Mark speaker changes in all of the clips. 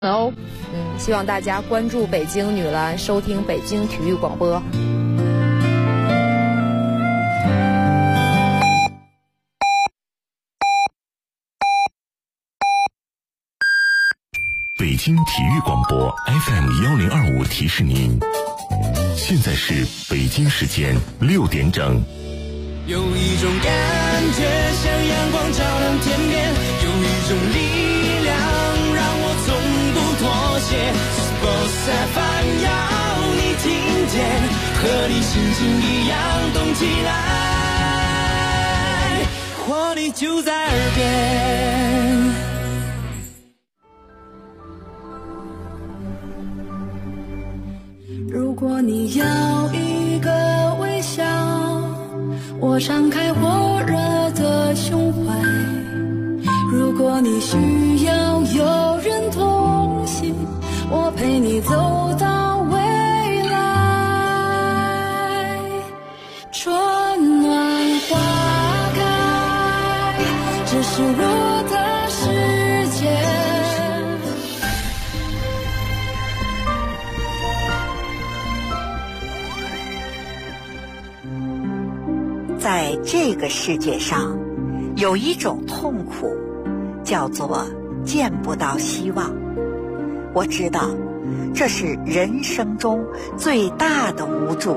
Speaker 1: 哦。希望大家关注北京女篮，收听北京体育广播。
Speaker 2: 北京体育广播 FM1025提示您，现在是北京时间6点整。
Speaker 3: 有一种感觉像阳光照亮天边，有一种力量让我从不妥协。Sports FM 要你听见，和你心情一样动起来，活力就在耳边。
Speaker 4: 如果你要一个微笑，我敞开火热的胸怀。如果你需要有人同行，我陪你走到未来。春暖花开，这是我的世界。
Speaker 5: 在这个世界上，有一种痛苦，叫做见不到希望。我知道，这是人生中最大的无助。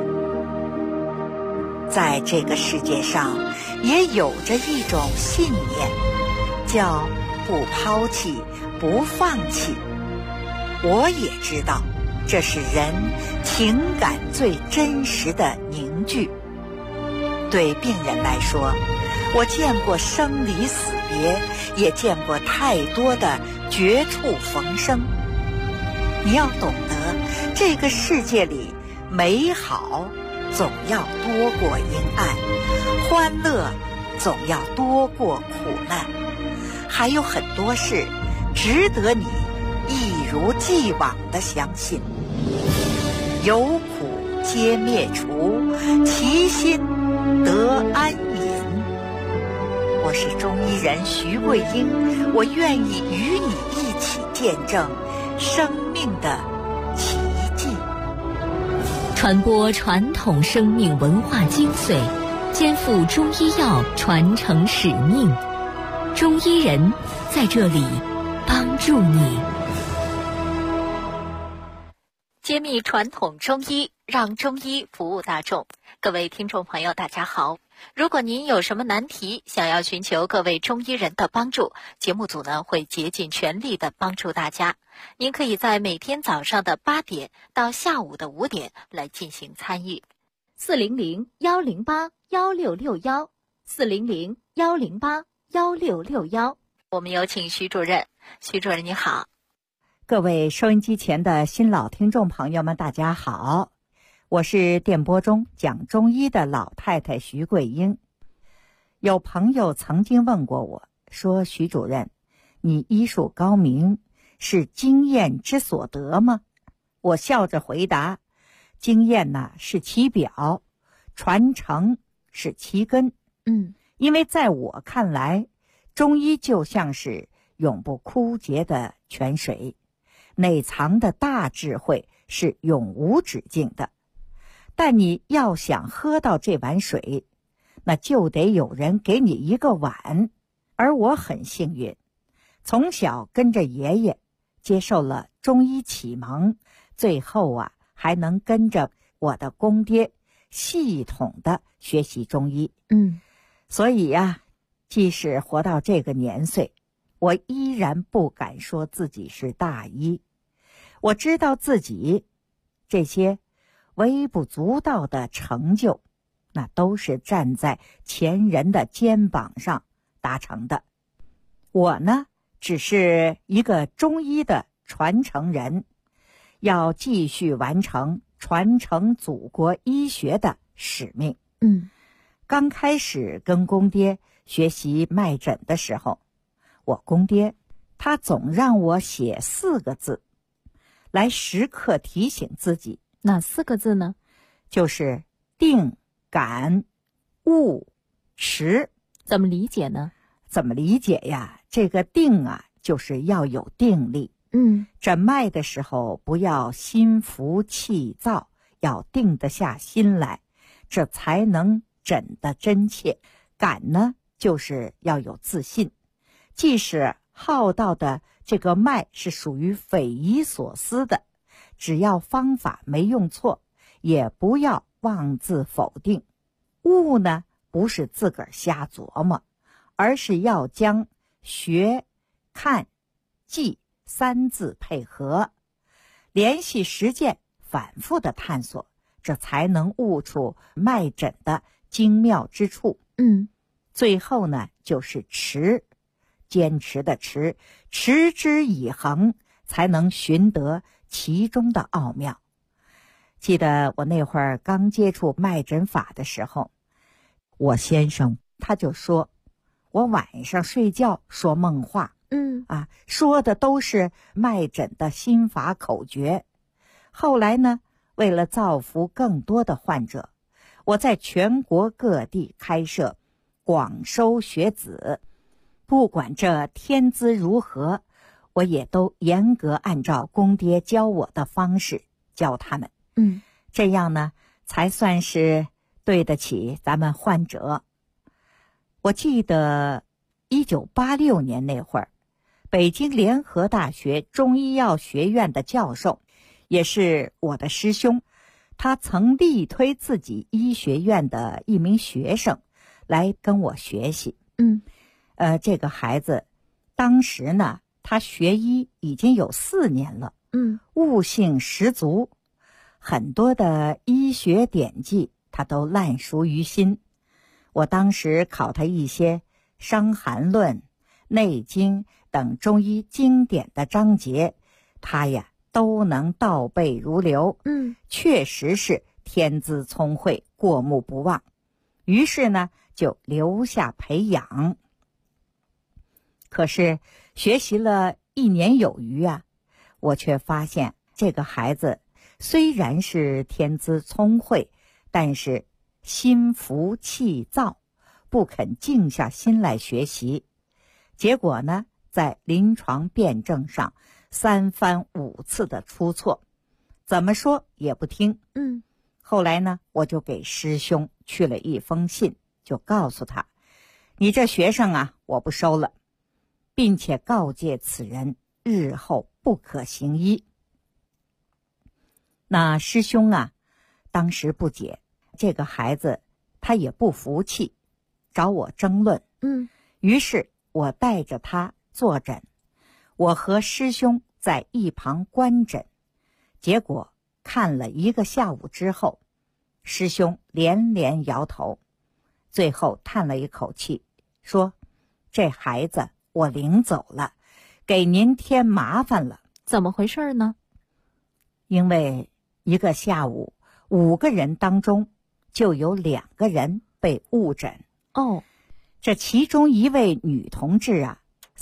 Speaker 5: 在这个世界上，也有着一种信念，叫不抛弃，不放弃。我也知道，这是人情感最真实的凝聚。对病人来说，我见过生离死别，也见过太多的绝处逢生。你要懂得，这个世界里美好总要多过阴暗，欢乐总要多过苦难，还有很多事值得你一如既往地相信。有苦皆灭除，其心得安隐。我是中医人徐桂英，我愿意与你一起见证生命的奇迹，
Speaker 6: 传播传统生命文化精髓，肩负中医药传承使命。中医人在这里帮助你，揭秘传统中医，让中医服务大众。各位听众朋友大家好，如果您有什么难题，想要寻求各位中医人的帮助，节目组呢会竭尽全力的帮助大家。您可以在每天早上的8点到下午的5点来进行参与。400-108-1661，400-108-1661。我们有请徐主任。徐主任你好。
Speaker 5: 各位收音机前的新老听众朋友们大家好，我是电波中讲中医的老太太徐桂英。有朋友曾经问过我，说徐主任，你医术高明，是经验之所得吗？我笑着回答，经验呢是其表，传承是其根。因为在我看来，中医就像是永不枯竭的泉水，内藏的大智慧是永无止境的。但你要想喝到这碗水，那就得有人给你一个碗。而我很幸运，从小跟着爷爷接受了中医启蒙，最后还能跟着我的公爹系统的学习中医。所以即使活到这个年岁，我依然不敢说自己是大医。我知道自己这些微不足道的成就，那都是站在前人的肩膀上达成的。我呢，只是一个中医的传承人，要继续完成传承祖国医学的使命。刚开始跟公爹学习脉诊的时候，我公爹他总让我写4个字，来时刻提醒自己。
Speaker 6: 哪4个字呢？
Speaker 5: 就是定、感、悟、持。怎么理解呢？这个定就是要有定力， 诊脉的时候不要心浮气躁，要定得下心来，这才能诊得真切。感呢，就是要有自信，即使号到的这个脉是属于匪夷所思的，只要方法没用错，也不要妄自否定。悟呢，不是自个儿瞎琢磨，而是要将学、看、记三字配合，联系实践，反复的探索，这才能悟出脉诊的精妙之处。最后呢，就是持，坚持的持，持之以恒，才能寻得其中的奥妙。记得我那会儿刚接触脉诊法的时候，我先生他就说我晚上睡觉说梦话，说的都是脉诊的心法口诀。后来呢，为了造福更多的患者，我在全国各地开设广收学子，不管这天资如何，我也都严格按照公爹教我的方式教他们。这样呢，才算是对得起咱们患者。我记得1986年那会儿，北京联合大学中医药学院的教授，也是我的师兄，他曾力推自己医学院的一名学生来跟我学习。这个孩子当时呢，他学医已经有4年了，悟性十足，很多的医学典籍他都烂熟于心。我当时考他一些《伤寒论》《内经》等中医经典的章节，他呀都能倒背如流。确实是天资聪慧，过目不忘。于是呢，就留下培养。可是学习了1年有余啊，我却发现这个孩子虽然是天资聪慧，但是心浮气躁，不肯静下心来学习。结果呢，在临床辩证上3番5次的出错，怎么说也不听。后来呢，我就给师兄去了一封信，就告诉他，你这学生啊，我不收了，并且告诫此人日后不可行医。那师兄啊，当时不解，这个孩子他也不服气，找我争论。于是我带着他坐诊，我和师兄在一旁观诊。结果看了1个下午之后，师兄连连摇头，最后叹了一口气，说，这孩子我领走了，给您添麻烦了。
Speaker 6: 怎么回事呢？
Speaker 5: 因为1个下午5个人当中就有2个人被误诊。这其中一位女同志啊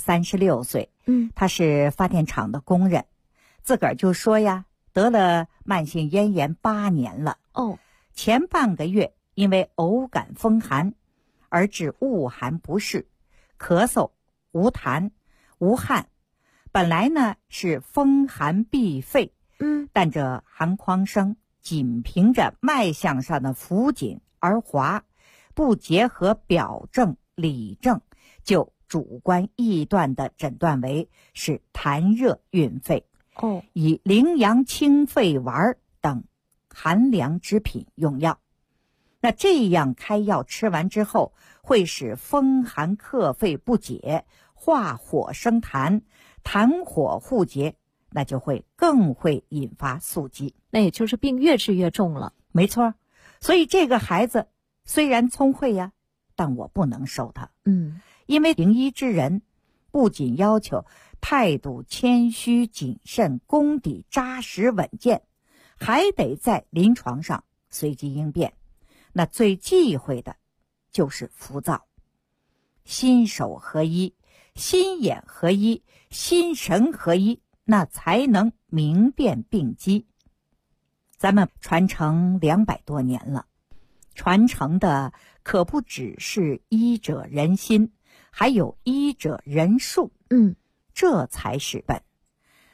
Speaker 5: ，36岁，她是发电厂的工人，自个儿就说呀，得了慢性咽炎8年了。前半个月因为偶感风寒而致恶寒不适，咳嗽、无痰、无汗，本来呢是风寒痹肺，但这寒匡声仅凭着脉象上的浮紧而滑，不结合表证里证，就主观臆断的诊断为是痰热运肺，以羚羊清肺丸等寒凉之品用药。那这样开药吃完之后，会使风寒克肺不解，化火生痰，痰火互结，那就会更会引发宿疾。
Speaker 6: 那也就是病越治越重了。
Speaker 5: 没错，所以这个孩子虽然聪慧呀，但我不能收他。因为行医之人不仅要求态度谦虚谨慎，功底扎实稳健，还得在临床上随机应变。那最忌讳的就是浮躁。心手合一，心眼合一，心神合一，那才能明辨病机。咱们传承200多年了，传承的可不只是医者仁心，还有医者仁术。这才是本。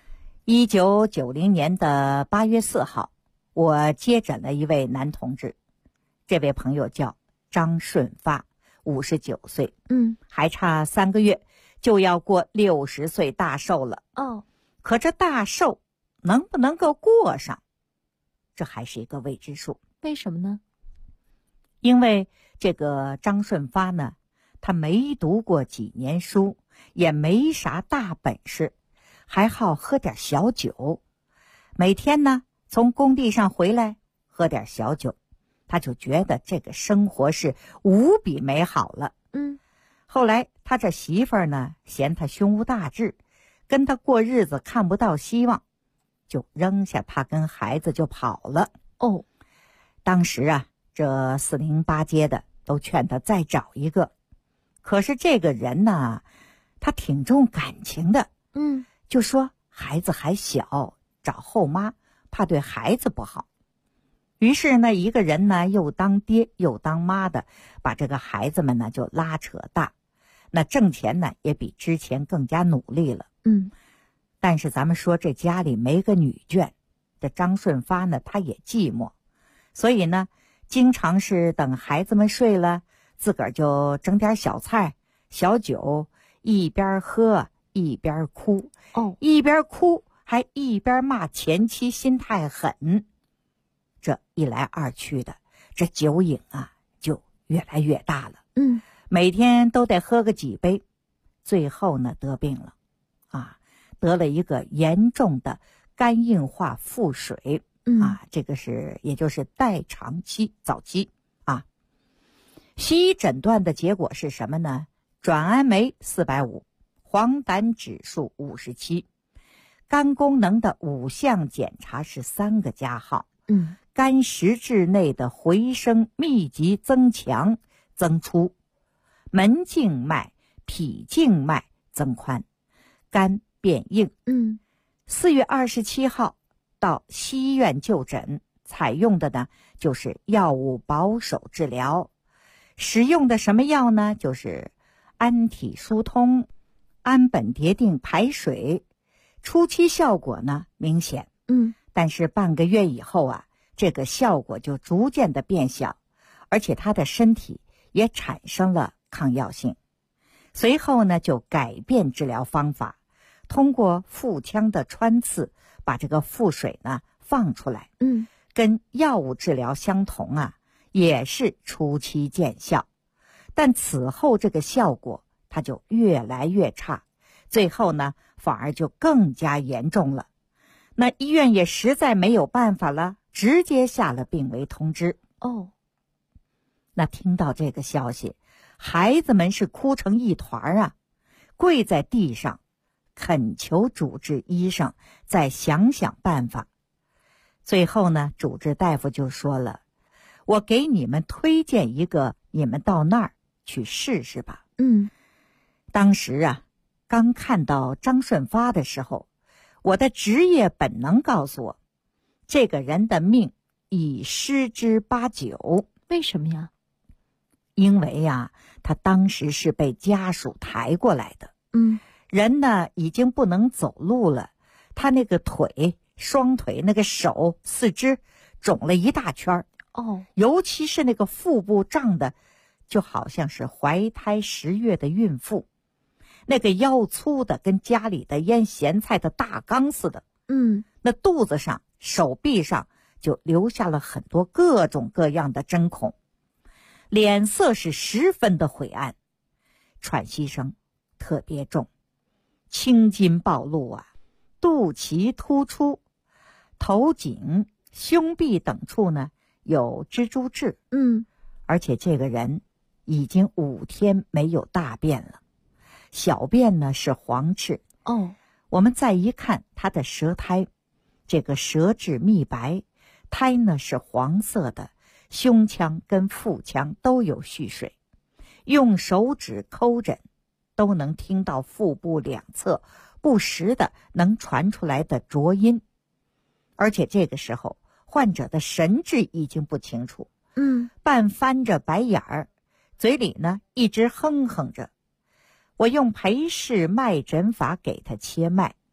Speaker 5: 1990年的8月4号，我接诊了一位男同志，这位朋友叫张顺发，59岁，还差3个月就要过60岁大寿了。可这大寿能不能够过上，这还是一个未知数。
Speaker 6: 为什么呢？
Speaker 5: 因为这个张顺发呢，他没读过几年书，也没啥大本事，还好喝点小酒。每天呢，从工地上回来喝点小酒，他就觉得这个生活是无比美好了。后来他这媳妇儿呢，嫌他胸无大志，跟他过日子看不到希望，就扔下他跟孩子就跑了。当时啊，这4邻8街的都劝他再找一个，可是这个人呢，他挺重感情的，就说孩子还小，找后妈怕对孩子不好。于是呢，一个人呢又当爹又当妈的，把这个孩子们呢就拉扯大，那挣钱呢也比之前更加努力了。但是咱们说这家里没个女眷，这张顺发呢他也寂寞，所以呢经常是等孩子们睡了，自个儿就整点小菜小酒，一边喝一边哭，一边哭还一边骂前妻心太狠。这一来二去的，这酒瘾啊就越来越大了。每天都得喝个几杯，最后呢得病了得了一个严重的肝硬化腹水。这个也就是代偿期早期西医诊断的结果是什么呢？转氨酶450，黄疸指数57，肝功能的5项检查是3个加号。肝实质内的回声密集增强增粗，门静脉脾静脉增宽，肝变硬。4月27号到西医院就诊，采用的呢就是药物保守治疗，使用的什么药呢？就是氨体疏通、氨苯蝶啶排水。初期效果呢明显，但是半个月以后啊，这个效果就逐渐的变小，而且他的身体也产生了抗药性。随后呢就改变治疗方法，通过腹腔的穿刺把这个腹水呢放出来。跟药物治疗相同也是初期见效，但此后这个效果它就越来越差，最后呢反而就更加严重了。那医院也实在没有办法了，直接下了病危通知。那听到这个消息，孩子们是哭成一团跪在地上恳求主治医生再想想办法。最后呢，主治大夫就说了，我给你们推荐一个，你们到那儿去试试吧。当时刚看到张顺发的时候，我的职业本能告诉我，这个人的命已失之八九。
Speaker 6: 为什么呀？
Speaker 5: 因为他当时是被家属抬过来的。人呢已经不能走路了，他那个腿、双腿、那个手、四肢肿了一大圈。尤其是那个腹部胀的就好像是怀胎10月的孕妇，那个腰粗的跟家里的腌咸菜的大缸似的。那肚子上手臂上就留下了很多各种各样的针孔，脸色是十分的晦暗，喘息声特别重，青筋暴露肚脐突出，头颈、胸壁等处呢有蜘蛛痣。而且这个人已经5天没有大便了，小便呢是黄赤。我们再一看他的舌苔，这个舌质蜜白，苔呢是黄色的，胸腔跟腹腔都有蓄水，用手指抠诊都能听到腹部两侧不时的能传出来的浊音。而且这个时候患者的神志已经不清楚，半翻着白眼儿，嘴里呢一直哼哼着。我用裴氏脉诊法给他切脉，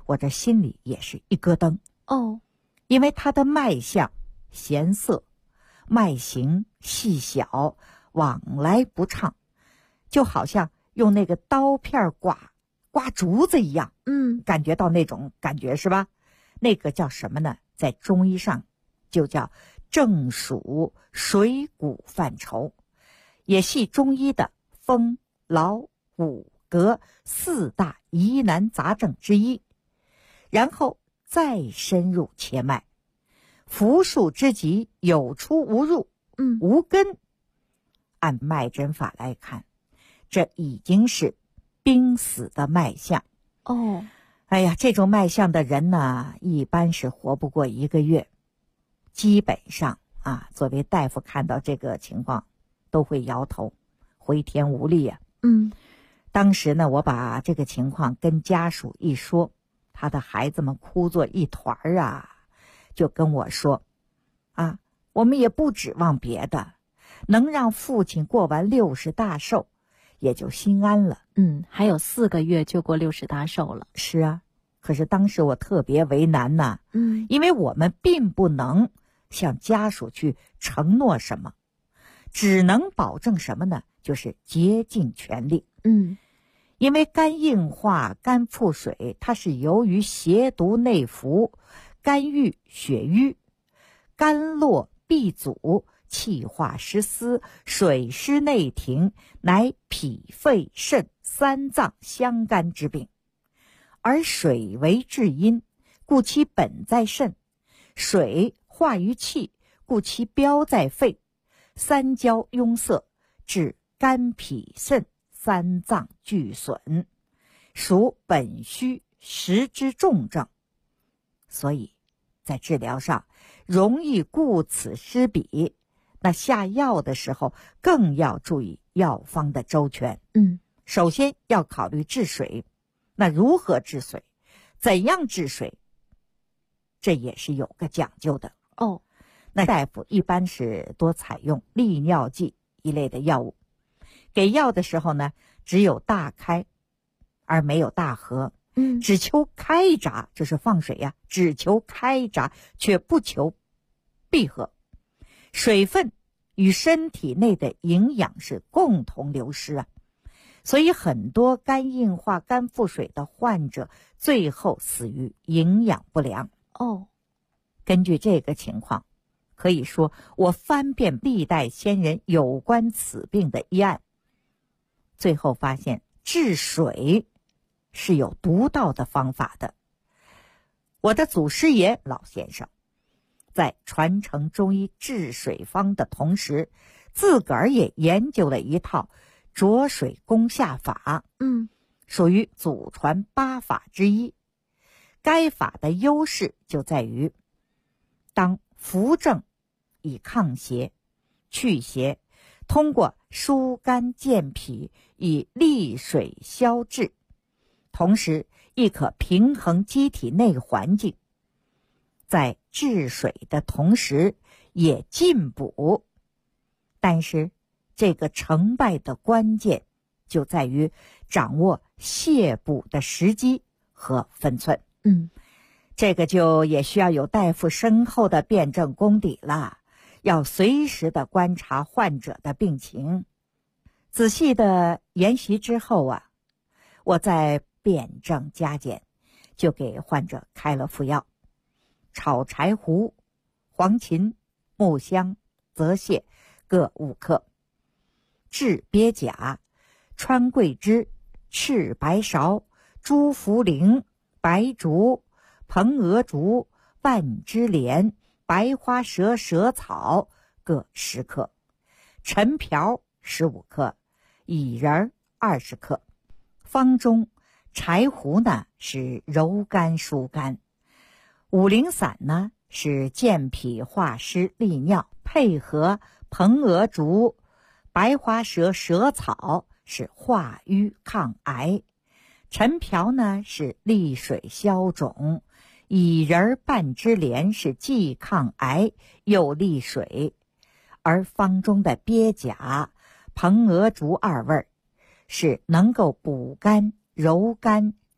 Speaker 5: 我这心里也是一咯噔。
Speaker 1: 哦，
Speaker 5: 因为它的脉象弦色，脉形细小，往来不畅，就好像用那个刀片刮竹子一样。感觉到那种感觉是吧？那个叫什么呢？在中医上就叫正属水谷范畴，也系中医的风劳骨骼4大疑难杂症之一。然后再深入切脉，伏数之极，有出无入，无根。按脉诊法来看，这已经是濒死的脉象。
Speaker 1: 哦，
Speaker 5: 哎呀，这种脉象的人呢，一般是活不过1个月。基本上作为大夫看到这个情况，都会摇头，回天无力啊。当时呢，我把这个情况跟家属一说，他的孩子们哭作一团啊，就跟我说我们也不指望别的，能让父亲过完60大寿，也就心安了。
Speaker 1: 还有4个月就过60大寿了。
Speaker 5: 是啊，可是当时我特别为难呐。因为我们并不能向家属去承诺什么，只能保证什么呢？就是竭尽全力。因为肝硬化、肝腹水，它是由于邪毒内服，肝郁血瘀，肝络闭阻，气化失司，水湿内停，乃脾肺肾3脏相干之病。而水为至阴，故其本在肾；水化于气，故其标在肺。三焦壅塞，致肝脾肾3脏俱损，属本虚实之重症。所以在治疗上容易顾此失彼，那下药的时候更要注意药方的周全。首先要考虑治水，那如何治水，怎样治水，这也是有个讲究的。那大夫一般是多采用利尿剂一类的药物，给药的时候呢，只有大开而没有大合。只求开闸，这是放水呀，只求开闸，却不求闭合。水分与身体内的营养是共同流失啊，所以很多肝硬化、肝腹水的患者最后死于营养不良。根据这个情况，可以说我翻遍历代先人有关此病的医案，最后发现治水是有独到的方法的。我的祖师爷老先生在传承中医治水方的同时，自个儿也研究了一套浊水攻下法，属于祖传8法之一。该法的优势就在于，当扶正以抗邪、去邪，通过疏肝健脾以利水消滞，同时亦可平衡机体内环境，在治水的同时也进补。但是这个成败的关键就在于掌握泻补的时机和分寸。这个就也需要有大夫深厚的辩证功底了，要随时的观察患者的病情。仔细的研习之后我再辩证加减，就给患者开了服药：炒柴胡、黄芩、木香、泽泻各5克；治鳖甲、川桂枝、赤白芍、猪茯苓、白术、蓬额竹、万枝莲、白花蛇草各10克；陈瓢15克，薏仁20克。方中柴胡呢是柔肝疏肝，五苓散呢是健脾化湿利尿，配合蓬额竹、白花蛇草是化瘀抗癌，陈瓢呢是利水消肿，薏仁半枝莲是既抗癌又利水，而方中的鳖甲、蓬额竹2味是能够补肝、柔肝、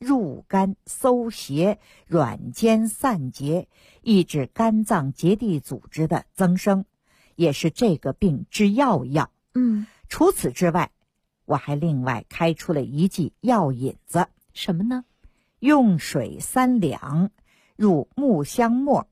Speaker 5: 入肝搜邪、软坚散结，抑制肝脏结缔组织的增生，也是这个病之要药。除此之外，我还另外开出了一剂药引子。
Speaker 6: 什么呢？
Speaker 5: 用水3两，入木香末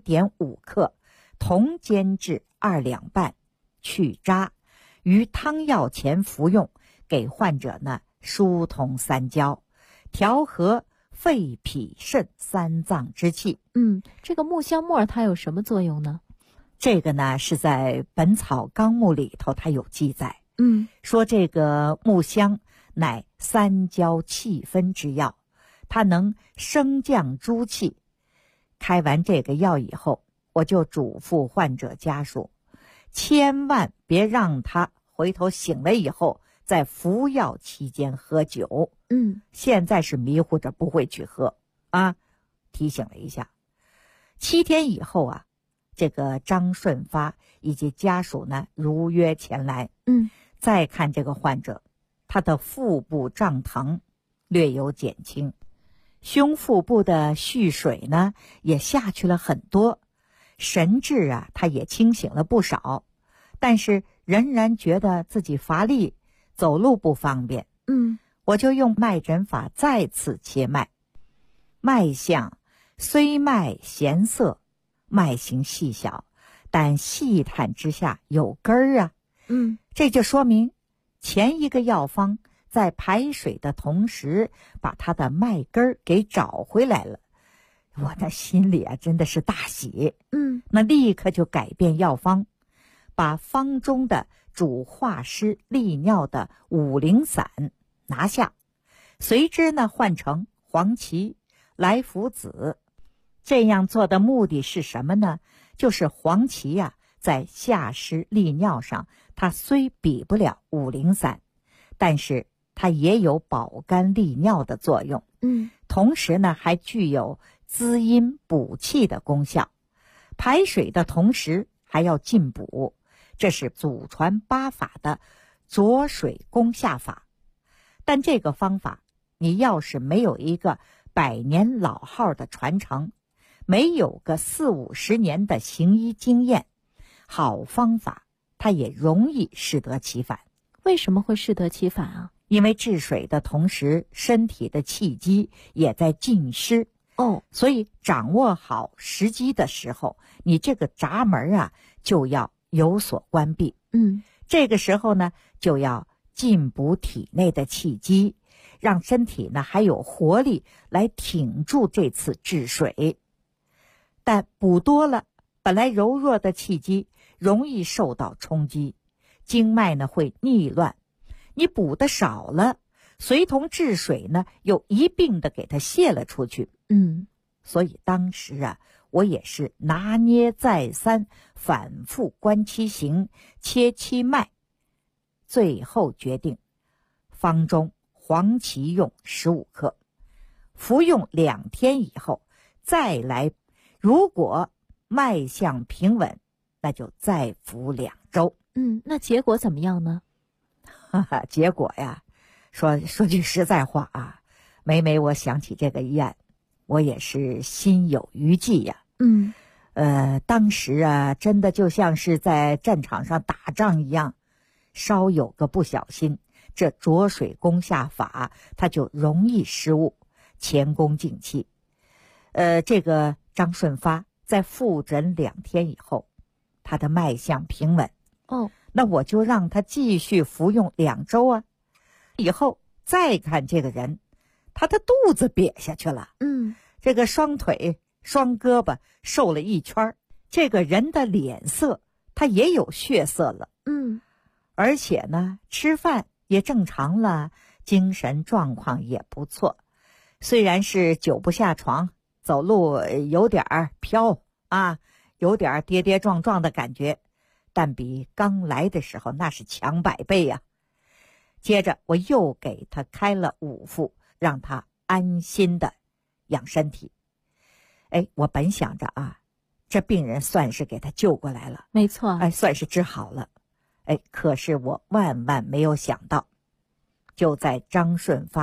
Speaker 5: 1.5 克，同煎制2两半，去渣，于汤药前服用，给患者呢疏通三焦，调和肺脾肾3脏之气。
Speaker 6: 这个木香末它有什么作用呢？
Speaker 5: 这个呢是在《本草纲目》里头它有记载。说这个木香乃三焦气分之药，它能升降诸气。开完这个药以后，我就嘱咐患者家属，千万别让他回头醒了以后在服药期间喝酒。现在是迷糊着不会去喝啊，提醒了一下。7天以后啊，这个张顺发以及家属呢如约前来。再看这个患者，他的腹部胀疼略有减轻，胸腹部的蓄水呢也下去了很多，神志啊他也清醒了不少，但是仍然觉得自己乏力，走路不方便。我就用脉诊法再次切脉，脉象虽脉弦色，脉形细小，但细探之下有根儿啊。这就说明前一个药方在排水的同时把他的脉根儿给找回来了。我的心里啊真的是大喜。那立刻就改变药方，把方中的主化湿利尿的五苓散拿下，随之呢换成黄芪、莱菔子。这样做的目的是什么呢？就是黄芪啊在下湿利尿上，它虽比不了五苓散，但是它也有保肝利尿的作用。同时呢还具有滋阴补气的功效，排水的同时还要进补，这是祖传8法的浊水攻下法。但这个方法你要是没有一个100年老号的传承，没有个40-50年的行医经验，好方法它也容易适得其反。
Speaker 6: 为什么会适得其反啊？
Speaker 5: 因为治水的同时，身体的气机也在浸湿。所以掌握好时机的时候，你这个闸门啊就要有所关闭。这个时候呢就要进补体内的气机，让身体呢还有活力来挺住这次治水。但补多了，本来柔弱的气机容易受到冲击，经脉呢会逆乱。你补的少了，随同治水呢又一并的给它泄了出去。所以当时啊我也是拿捏再三，反复观其形，切其脉，最后决定方中黄芪用15克，服用2天以后再来，如果脉象平稳，那就再服2周。
Speaker 6: 那结果怎么样呢？
Speaker 5: 结果呀，说句实在话啊，每我想起这个医案，我也是心有余悸呀。当时啊，真的就像是在战场上打仗一样，稍有个不小心，这浊水攻下法它就容易失误，前功尽弃。这个张顺发在复诊2天以后，他的脉象平稳。那我就让他继续服用2周啊。以后再看这个人，他的肚子瘪下去了。这个双腿、双胳膊瘦了一圈，这个人的脸色他也有血色了。而且呢，吃饭也正常了，精神状况也不错。虽然是久不下床，走路有点飘啊，有点跌跌撞撞的感觉，但比刚来的时候那是强100倍呀。接着我又给他开了5副，让他安心的养身体。我本想着啊，这病人算是给他救过来了，
Speaker 6: 没错，
Speaker 5: 算是治好了。可是我万万没有想到，就在张顺发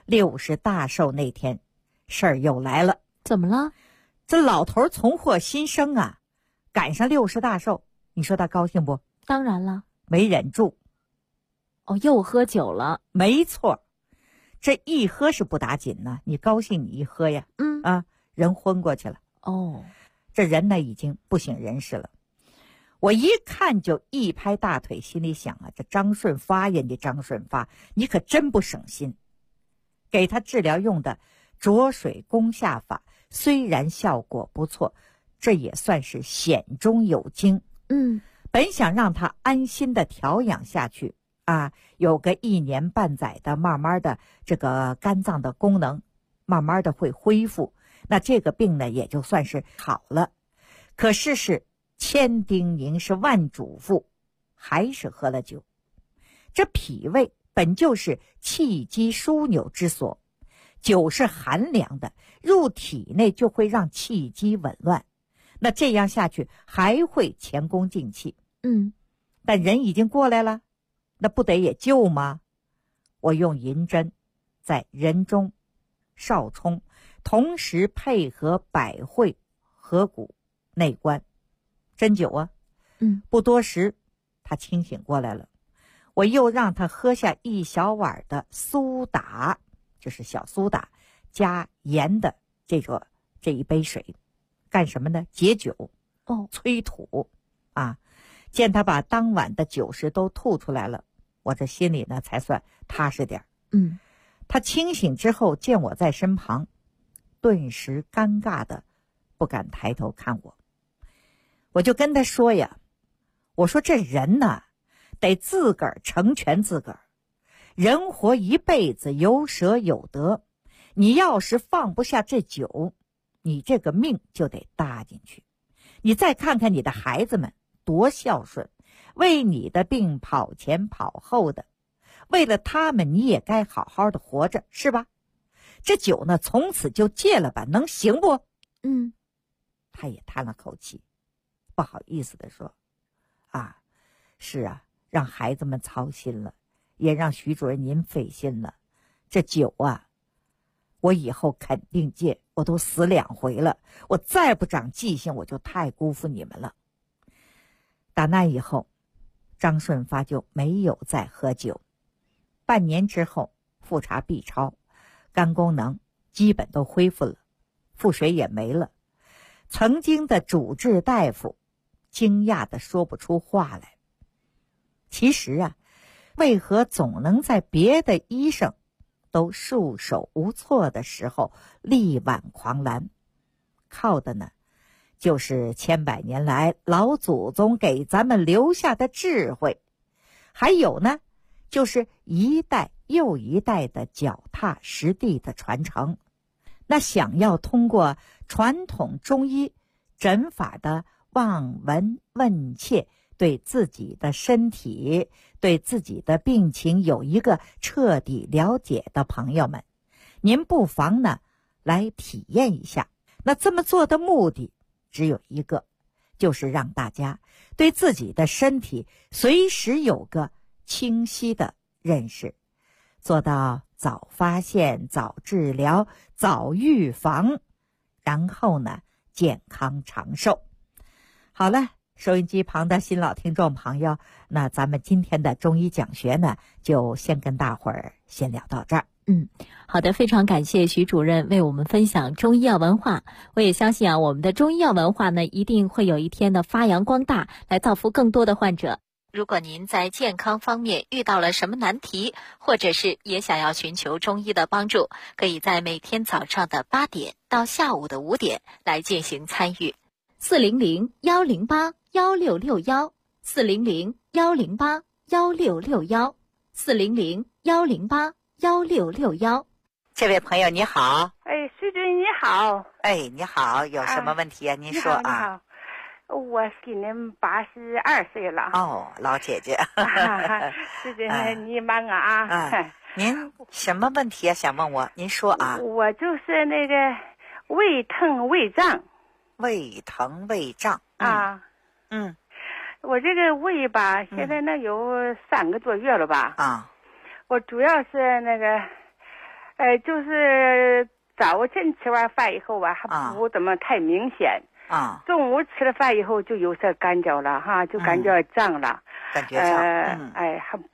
Speaker 5: 60大寿那天，事儿又来了。
Speaker 1: 怎么了？
Speaker 5: 这老头重获新生啊，赶上60大寿，你说他高兴不？
Speaker 1: 当然了。
Speaker 5: 没忍住。
Speaker 1: 哦，又喝酒了。
Speaker 5: 没错，这一喝是不打紧呢，你高兴你一喝呀，人昏过去了。
Speaker 1: 哦，
Speaker 5: 这人呢已经不省人事了。我一看就一拍大腿，心里想啊，这张顺发呀，你张顺发，你可真不省心。给他治疗用的浊水攻下法，虽然效果不错，这也算是险中有惊。本想让他安心的调养下去啊，有个1年半载的，慢慢的这个肝脏的功能慢慢的会恢复，那这个病呢也就算是好了。可是千叮咛是万嘱咐，还是喝了酒。这脾胃本就是气机枢纽之所，酒是寒凉的，入体内就会让气机紊乱，那这样下去还会前功尽弃。但人已经过来了，那不得也救吗？我用银针在人中少冲，同时配合百会合谷内关针灸啊。不多时他清醒过来了，我又让他喝下1小碗的苏打，就是小苏打加盐的这一杯水，干什么呢？解酒催吐啊。见他把当晚的酒食都吐出来了，我这心里呢才算踏实点。他清醒之后见我在身旁，顿时尴尬的不敢抬头看我。我就跟他说呀，我说这人呢得自个儿成全自个儿，人活一辈子有舍有得，你要是放不下这酒，你这个命就得搭进去。你再看看你的孩子们多孝顺，为你的病跑前跑后的，为了他们你也该好好的活着，是吧？这酒呢从此就戒了吧，能行不？他也叹了口气，不好意思地说，是啊，让孩子们操心了，也让徐主任您费心了。这酒啊，我以后肯定戒，我都死2回了，我再不长记性，我就太辜负你们了。打那以后，张顺发就没有再喝酒。半年之后，复查 B 超，肝功能基本都恢复了，腹水也没了。曾经的主治大夫惊讶的说不出话来。其实啊，为何总能在别的医生都束手无措的时候力挽狂澜？靠的呢就是千百年来老祖宗给咱们留下的智慧，还有呢就是一代又一代的脚踏实地的传承。那想要通过传统中医诊法的望闻问切，对自己的身体对自己的病情有一个彻底了解的朋友们，您不妨呢来体验一下。那这么做的目的只有一个，就是让大家对自己的身体随时有个清晰的认识，做到早发现、早治疗、早预防，然后呢健康长寿。好了，收音机旁的新老听众朋友，那咱们今天的中医讲学呢就先跟大伙儿先聊到这儿。
Speaker 1: 好的，非常感谢徐主任为我们分享中医药文化。我也相信我们的中医药文化呢，一定会有一天的发扬光大，来造福更多的患者。
Speaker 6: 如果您在健康方面遇到了什么难题，或者是也想要寻求中医的帮助，可以在每天早上的8点到下午的5点来进行参与。
Speaker 1: 400-108-1661 400-108-1661
Speaker 5: 这位朋友你好。
Speaker 7: 徐主任你好。
Speaker 5: 你好，有什么问题啊？您说啊。
Speaker 7: 你好，我今年82岁了。
Speaker 5: 老姐姐。
Speaker 7: 徐主任你忙啊。
Speaker 5: 您什么问题啊？想问我？您说啊。
Speaker 7: 我就是那个胃疼胃胀。
Speaker 5: 胃疼胃胀
Speaker 7: 我这个胃吧，现在有3个多月了吧。
Speaker 5: 啊，
Speaker 7: 我主要是那个就是早晨吃完饭以后吧，还不怎么太明显。中午吃了饭以后就有些干焦了哈，就感觉胀了。
Speaker 5: 感觉胀。
Speaker 7: 还